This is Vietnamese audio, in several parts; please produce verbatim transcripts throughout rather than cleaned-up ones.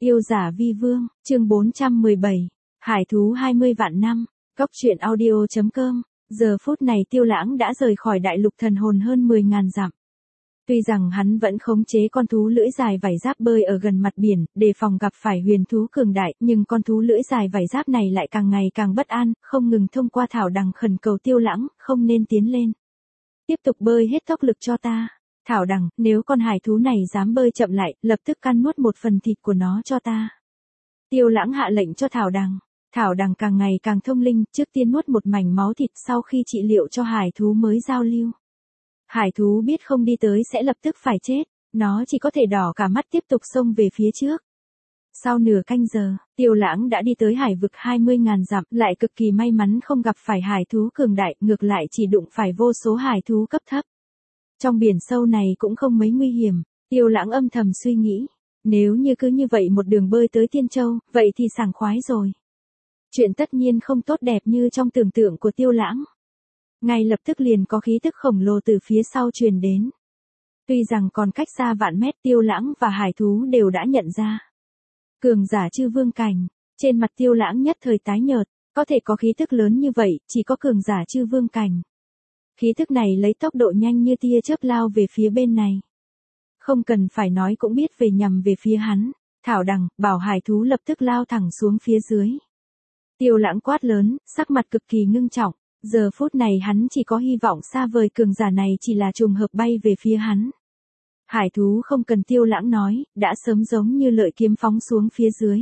Yêu giả vi vương, chương bốn trăm mười bảy, hải thú hai mươi vạn năm, Cốc truyện audio chấm com, giờ phút này Tiêu Lãng đã rời khỏi đại lục thần hồn hơn mười ngàn dặm. Tuy rằng hắn vẫn khống chế con thú lưỡi dài vảy giáp bơi ở gần mặt biển, đề phòng gặp phải huyền thú cường đại, nhưng con thú lưỡi dài vảy giáp này lại càng ngày càng bất an, không ngừng thông qua thảo đằng khẩn cầu Tiêu Lãng, không nên tiến lên. Tiếp tục bơi hết tốc lực cho ta. Thảo đằng, nếu con hải thú này dám bơi chậm lại, lập tức căn nuốt một phần thịt của nó cho ta. Tiêu Lãng hạ lệnh cho thảo đằng. Thảo đằng càng ngày càng thông linh, trước tiên nuốt một mảnh máu thịt sau khi trị liệu cho hải thú mới giao lưu. Hải thú biết không đi tới sẽ lập tức phải chết, nó chỉ có thể đỏ cả mắt tiếp tục xông về phía trước. Sau nửa canh giờ, Tiêu Lãng đã đi tới hải vực hai mươi ngàn dặm, lại cực kỳ may mắn không gặp phải hải thú cường đại, ngược lại chỉ đụng phải vô số hải thú cấp thấp. Trong biển sâu này cũng không mấy nguy hiểm, Tiêu Lãng âm thầm suy nghĩ, nếu như cứ như vậy một đường bơi tới Tiên Châu, vậy thì sảng khoái rồi. Chuyện tất nhiên không tốt đẹp như trong tưởng tượng của Tiêu Lãng. Ngay lập tức liền có khí tức khổng lồ từ phía sau truyền đến. Tuy rằng còn cách xa vạn mét, Tiêu Lãng và hải thú đều đã nhận ra. Cường giả chư vương cảnh, trên mặt Tiêu Lãng nhất thời tái nhợt, có thể có khí tức lớn như vậy, chỉ có cường giả chư vương cảnh. Khí tức này lấy tốc độ nhanh như tia chớp lao về phía bên này. Không cần phải nói cũng biết về nhằm về phía hắn, thảo đằng, bảo hải thú lập tức lao thẳng xuống phía dưới. Tiêu Lãng quát lớn, sắc mặt cực kỳ ngưng trọng, giờ phút này hắn chỉ có hy vọng xa vời cường giả này chỉ là trùng hợp bay về phía hắn. Hải thú không cần Tiêu Lãng nói, đã sớm giống như lợi kiếm phóng xuống phía dưới.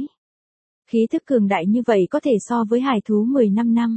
Khí thức cường đại như vậy có thể so với hải thú mười lăm năm.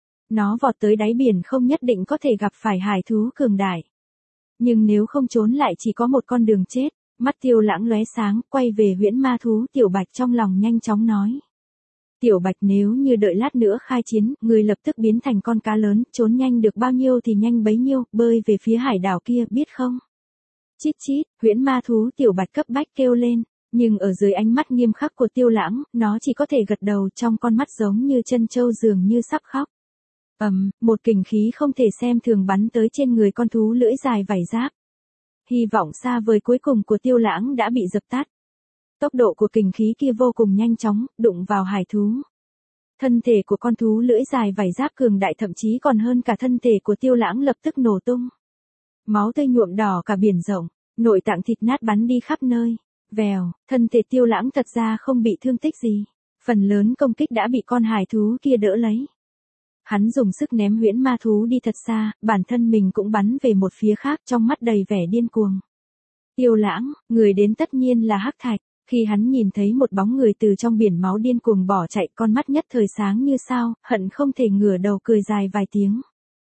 Nó vọt tới đáy biển không nhất định có thể gặp phải hải thú cường đại. Nhưng nếu không trốn lại chỉ có một con đường chết, mắt Tiêu Lãng lóe sáng, quay về huyễn ma thú Tiểu Bạch trong lòng nhanh chóng nói. Tiểu Bạch, nếu như đợi lát nữa khai chiến, người lập tức biến thành con cá lớn, trốn nhanh được bao nhiêu thì nhanh bấy nhiêu, bơi về phía hải đảo kia, biết không? Chít chít, huyễn ma thú Tiểu Bạch cấp bách kêu lên, nhưng ở dưới ánh mắt nghiêm khắc của Tiêu Lãng, nó chỉ có thể gật đầu, trong con mắt giống như chân trâu dường như sắp khóc. Ầm, um, một kình khí không thể xem thường bắn tới trên người con thú lưỡi dài vảy giáp. Hy vọng xa vời cuối cùng của Tiêu Lãng đã bị dập tắt. Tốc độ của kình khí kia vô cùng nhanh chóng, đụng vào hải thú. Thân thể của con thú lưỡi dài vảy giáp cường đại thậm chí còn hơn cả thân thể của Tiêu Lãng lập tức nổ tung. Máu tươi nhuộm đỏ cả biển rộng, nội tạng thịt nát bắn đi khắp nơi. Vèo, thân thể Tiêu Lãng thật ra không bị thương tích gì. Phần lớn công kích đã bị con hải thú kia đỡ lấy. Hắn dùng sức ném huyễn ma thú đi thật xa, bản thân mình cũng bắn về một phía khác, trong mắt đầy vẻ điên cuồng. Tiêu Lãng, người đến tất nhiên là Hắc Thạch. Khi hắn nhìn thấy một bóng người từ trong biển máu điên cuồng bỏ chạy, con mắt nhất thời sáng như sao, hận không thể ngửa đầu cười dài vài tiếng.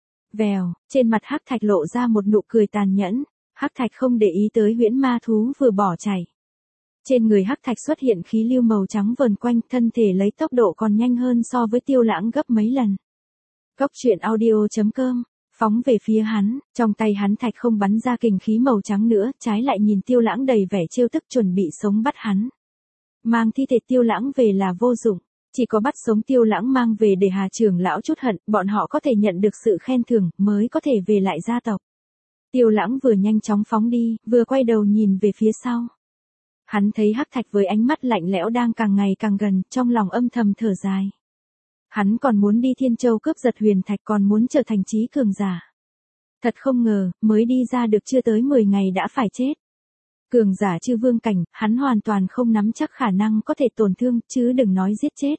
Vèo, trên mặt Hắc Thạch lộ ra một nụ cười tàn nhẫn. Hắc Thạch không để ý tới huyễn ma thú vừa bỏ chạy. Trên người Hắc Thạch xuất hiện khí lưu màu trắng vờn quanh, thân thể lấy tốc độ còn nhanh hơn so với Tiêu Lãng gấp mấy lần. Cốc truyện audio chấm com, phóng về phía hắn, trong tay hắn thạch không bắn ra kình khí màu trắng nữa, trái lại nhìn Tiêu Lãng đầy vẻ trêu tức chuẩn bị sống bắt hắn. Mang thi thể Tiêu Lãng về là vô dụng, chỉ có bắt sống Tiêu Lãng mang về để Hà trưởng lão chút hận, bọn họ có thể nhận được sự khen thưởng, mới có thể về lại gia tộc. Tiêu Lãng vừa nhanh chóng phóng đi, vừa quay đầu nhìn về phía sau. Hắn thấy Hắc Thạch với ánh mắt lạnh lẽo đang càng ngày càng gần, trong lòng âm thầm thở dài. Hắn còn muốn đi Thiên Châu cướp giật huyền thạch, còn muốn trở thành trí cường giả. Thật không ngờ, mới đi ra được chưa tới mười ngày đã phải chết. Cường giả chư vương cảnh, hắn hoàn toàn không nắm chắc khả năng có thể tổn thương, chứ đừng nói giết chết.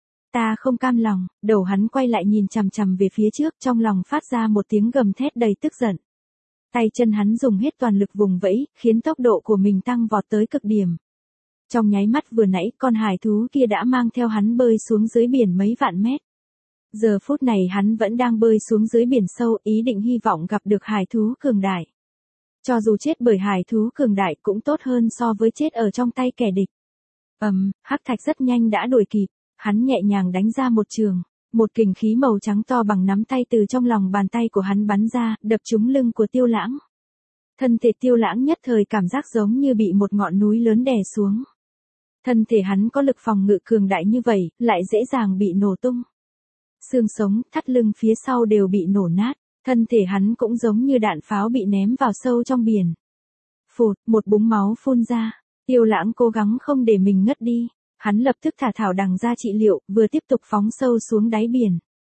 Ta không cam lòng, đầu hắn quay lại nhìn chằm chằm về phía trước, trong lòng phát ra một tiếng gầm thét đầy tức giận. Tay chân hắn dùng hết toàn lực vùng vẫy, khiến tốc độ của mình tăng vọt tới cực điểm. Trong nháy mắt vừa nãy, con hải thú kia đã mang theo hắn bơi xuống dưới biển mấy vạn mét. Giờ phút này hắn vẫn đang bơi xuống dưới biển sâu, ý định hy vọng gặp được hải thú cường đại. Cho dù chết bởi hải thú cường đại cũng tốt hơn so với chết ở trong tay kẻ địch. Ầm, um, Hắc Thạch rất nhanh đã đuổi kịp, hắn nhẹ nhàng đánh ra một trường, một kình khí màu trắng to bằng nắm tay từ trong lòng bàn tay của hắn bắn ra, đập trúng lưng của Tiêu Lãng. Thân thể Tiêu Lãng nhất thời cảm giác giống như bị một ngọn núi lớn đè xuống. Thân thể hắn có lực phòng ngự cường đại như vậy, lại dễ dàng bị nổ tung. Xương sống, thắt lưng phía sau đều bị nổ nát, thân thể hắn cũng giống như đạn pháo bị ném vào sâu trong biển. Phụt, một búng máu phun ra, Tiêu Lãng cố gắng không để mình ngất đi, hắn lập tức thả thảo đằng ra trị liệu, vừa tiếp tục phóng sâu xuống đáy biển.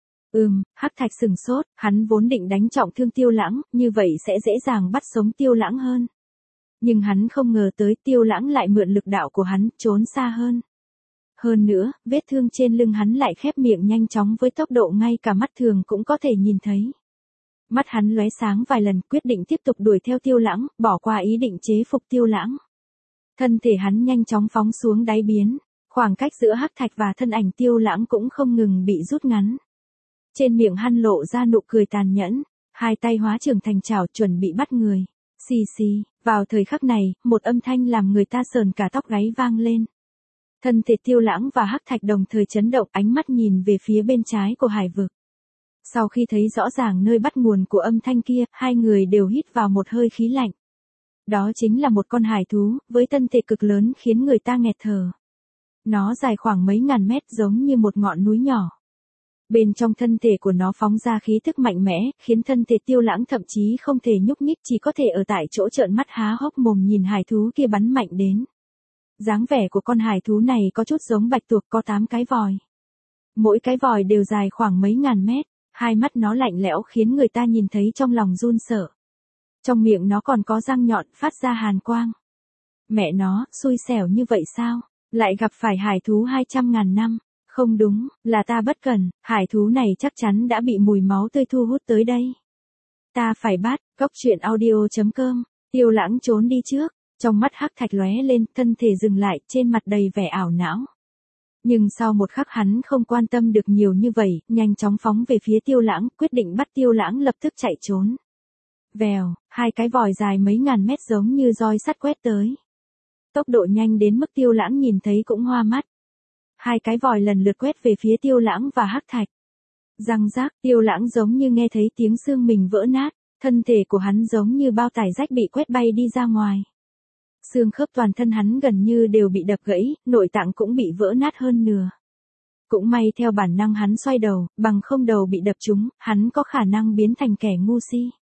Ừm, Hắc Thạch sừng sốt, hắn vốn định đánh trọng thương Tiêu Lãng, như vậy sẽ dễ dàng bắt sống Tiêu Lãng hơn. Nhưng hắn không ngờ tới Tiêu Lãng lại mượn lực đạo của hắn, trốn xa hơn. Hơn nữa, vết thương trên lưng hắn lại khép miệng nhanh chóng với tốc độ ngay cả mắt thường cũng có thể nhìn thấy. Mắt hắn lóe sáng vài lần, quyết định tiếp tục đuổi theo Tiêu Lãng, bỏ qua ý định chế phục Tiêu Lãng. Thân thể hắn nhanh chóng phóng xuống đáy biển, khoảng cách giữa Hắc Thạch và thân ảnh Tiêu Lãng cũng không ngừng bị rút ngắn. Trên miệng hắn lộ ra nụ cười tàn nhẫn, hai tay hóa trưởng thành chảo chuẩn bị bắt người. Xì xì, vào thời khắc này, một âm thanh làm người ta sờn cả tóc gáy vang lên. Thân thể Tiêu Lãng và Hắc Thạch đồng thời chấn động, ánh mắt nhìn về phía bên trái của hải vực. Sau khi thấy rõ ràng nơi bắt nguồn của âm thanh kia, hai người đều hít vào một hơi khí lạnh. Đó chính là một con hải thú, với thân thể cực lớn khiến người ta nghẹt thở. Nó dài khoảng mấy ngàn mét giống như một ngọn núi nhỏ. Bên trong thân thể của nó phóng ra khí thức mạnh mẽ, khiến thân thể Tiêu Lãng thậm chí không thể nhúc nhích, chỉ có thể ở tại chỗ trợn mắt há hốc mồm nhìn hải thú kia bắn mạnh đến. Dáng vẻ của con hải thú này có chút giống bạch tuộc, có tám cái vòi. Mỗi cái vòi đều dài khoảng mấy ngàn mét, hai mắt nó lạnh lẽo khiến người ta nhìn thấy trong lòng run sợ. Trong miệng nó còn có răng nhọn phát ra hàn quang. Mẹ nó, xui xẻo như vậy sao? Lại gặp phải hải thú hai trăm ngàn năm. Không đúng, là ta bất cẩn, hải thú này chắc chắn đã bị mùi máu tươi thu hút tới đây. Ta phải bắt, cốc truyện audio chấm com, Tiêu Lãng trốn đi trước, trong mắt Hắc Thạch lóe lên, thân thể dừng lại, trên mặt đầy vẻ ảo não. Nhưng sau một khắc hắn không quan tâm được nhiều như vậy, nhanh chóng phóng về phía Tiêu Lãng, quyết định bắt Tiêu Lãng lập tức chạy trốn. Vèo, hai cái vòi dài mấy ngàn mét giống như roi sắt quét tới. Tốc độ nhanh đến mức Tiêu Lãng nhìn thấy cũng hoa mắt. Hai cái vòi lần lượt quét về phía Tiêu Lãng và Hắc Thạch. Răng rác, Tiêu Lãng giống như nghe thấy tiếng xương mình vỡ nát, thân thể của hắn giống như bao tải rách bị quét bay đi ra ngoài. Xương khớp toàn thân hắn gần như đều bị đập gãy, nội tạng cũng bị vỡ nát hơn nửa. Cũng may theo bản năng hắn xoay đầu, bằng không đầu bị đập trúng, hắn có khả năng biến thành kẻ ngu si.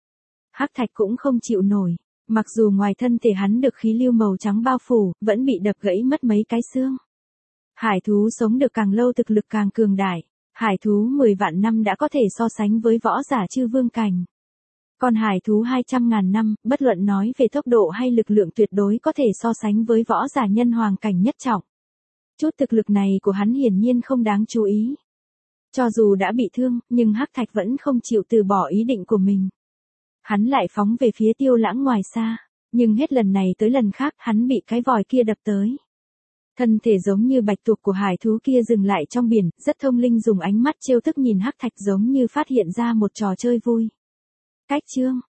Hắc Thạch cũng không chịu nổi, mặc dù ngoài thân thể hắn được khí lưu màu trắng bao phủ, vẫn bị đập gãy mất mấy cái xương. Hải thú sống được càng lâu thực lực càng cường đại, hải thú mười vạn năm đã có thể so sánh với võ giả chư vương cảnh. Còn hải thú hai trăm ngàn năm, bất luận nói về tốc độ hay lực lượng tuyệt đối có thể so sánh với võ giả nhân hoàng cảnh nhất trọng. Chút thực lực này của hắn hiển nhiên không đáng chú ý. Cho dù đã bị thương, nhưng Hắc Thạch vẫn không chịu từ bỏ ý định của mình. Hắn lại phóng về phía Tiêu Lãng ngoài xa, nhưng hết lần này tới lần khác hắn bị cái vòi kia đập tới. Thân thể giống như bạch tuộc của hải thú kia dừng lại trong biển, rất thông linh dùng ánh mắt trêu tức nhìn Hắc Thạch giống như phát hiện ra một trò chơi vui. Cách chương,